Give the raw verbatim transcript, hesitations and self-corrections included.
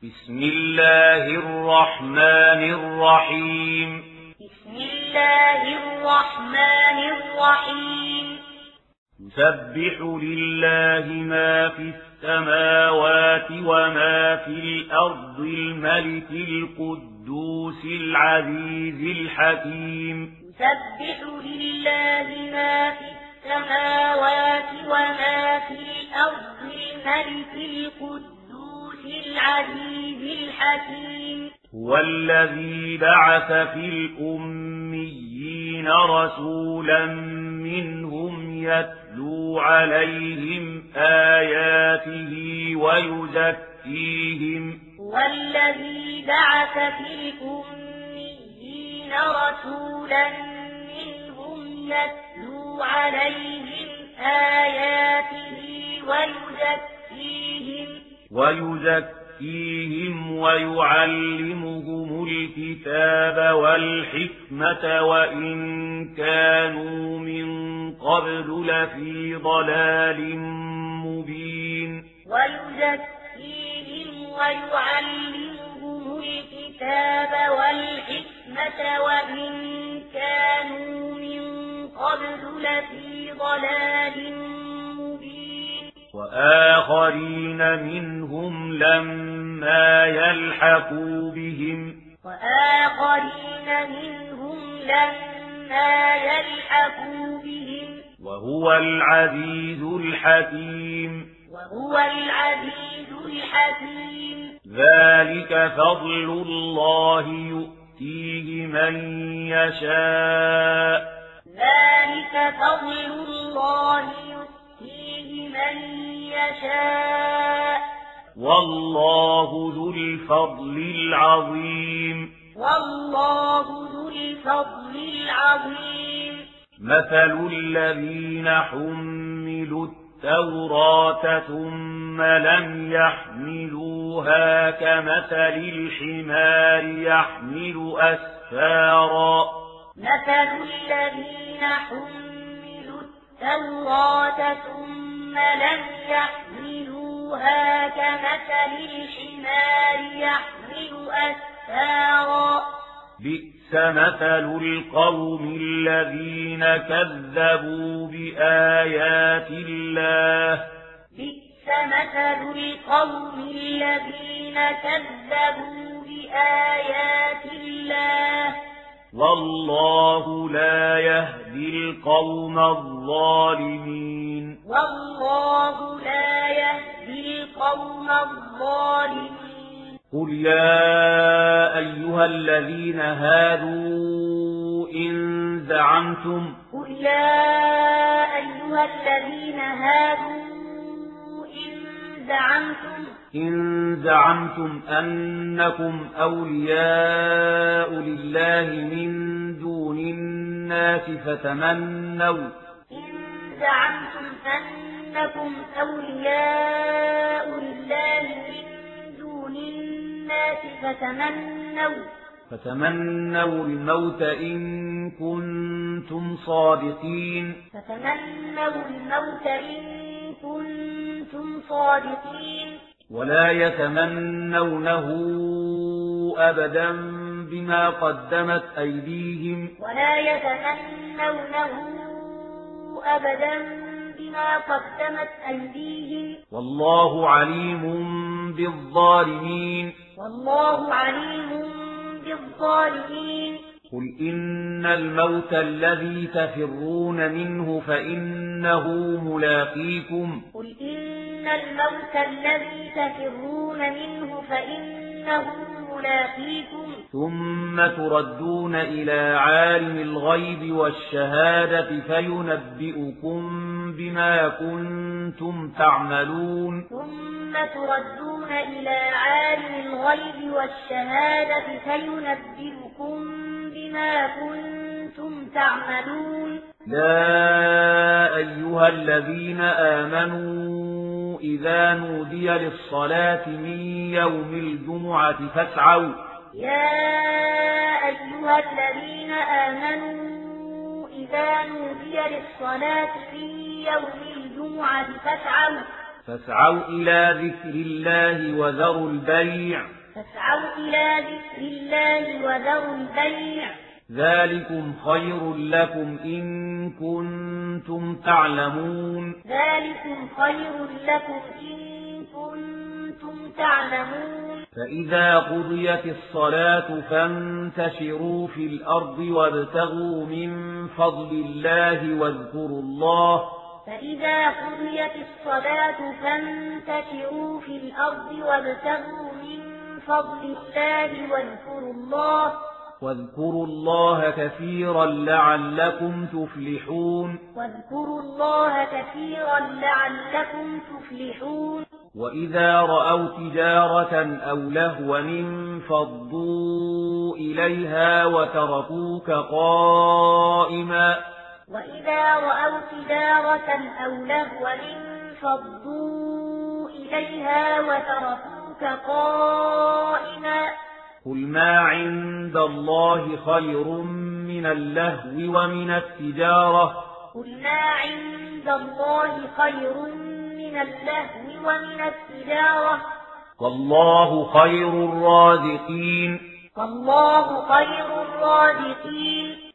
بسم الله الرحمن الرحيم بسم الله الرحمن الرحيم يسبح لله ما في السماوات وما في الأرض الملك القدوس العزيز الحكيم يسبح لله ما في السماوات وما في الأرض الملك القدوس العزيز الحكيم هو الذي بعث في الأميين رسولا منهم يتلو عليهم آياته ويزكيهم هو الذي بعث في الأميين رسولا منهم يتلو عليهم آياته ويزكيهم ويزكيهم ويعلمهم الكتاب والحكمة وإن كانوا من قبل لفي ضلال مبين ويزكيهم ويعلمهم الكتاب والحكمة وإن كانوا من قبل لفي ضلال مبين وآخرين منهم لما يلحقوا بهم وآخرين منهم لما يلحقوا بهم وهو العزيز الحكيم وهو العزيز الحكيم ذلك فضل الله يؤتيه من يشاء ذلك فضل الله يؤتيه من يشاء والله ذو الفضل العظيم والله ذو الفضل العظيم مثل الذين حملوا التوراة ثم لم يحملوها كمثل الحمار يحمل أسفارا مثل الذين حملوا التوراة ثم لم يحملوها كمثل الحمار يحمل أسفارا بئس مثل القوم الذين كذبوا بآيات الله بئس مثل القوم الذين كذبوا بآيات الله والله لا يهدي القوم الظالمين والله لا يهدي القوم الظالمين قل يا أيها الذين هادوا إن زعمتم قل يا أيها الذين هادوا إن زعمتم إن زعمتم أنكم أولياء لله من دون الناس فتمنوا إن زعمتم أنكم أولياء لله من دون الناس فتمنوا فتمنوا الموت إن كنتم صادقين فتمنوا الموت إن كنتم صادقين ولا يتمنونه أبدا بما قدمت أيديهم ولا يتمنونه أبدا بما قدمت أيديهم والله عليم بالظالمين والله عليم بالظالمين قل إن الموت الذي تفرون منه فإنه ملاقيكم قل إن الموت الذي تفرون منه فإنه ملاقيكم ثم تردون إلى عالم الغيب والشهادة فينبئكم بما كنتم تعملون ثم تردون إلى عالم الغيب والشهادة فينبئكم بما كنتم تعملون يا أيها الذين آمنوا إذا نودي للصلاة من يوم الجمعة فاسعوا يا أيها الذين آمنوا إذا نودي للصلاة من يوم الجمعة فاسعوا فاسعوا إلى ذكر الله وذروا البيع فاسعوا إلى ذكر الله وذروا البيع ذلكم خير لكم إن كنتم تعلمون ذلكم خير لكم إن كنتم تعلمون فإذا قضيت الصلاة فانتشروا في الأرض وابتغوا من فضل الله واذكروا الله فإذا قضيت الصلاة فانتشروا في الأرض وابتغوا من فضل الله واذكروا الله واذكروا الله كثيرا لعلكم تفلحون واذكروا الله كثيرا لعلكم تفلحون وإذا رأوا تجارة أو لهوا انفضوا إليها وتركوك قائما وإذا رأوا تجارة أو لهوا انفضوا إليها وتركوك قائما قل ما عند الله خير من اللهو ومن التجارة قل ما عند الله خير من اللهو ومن التجارة والله خير الرازقين والله خير الرازقين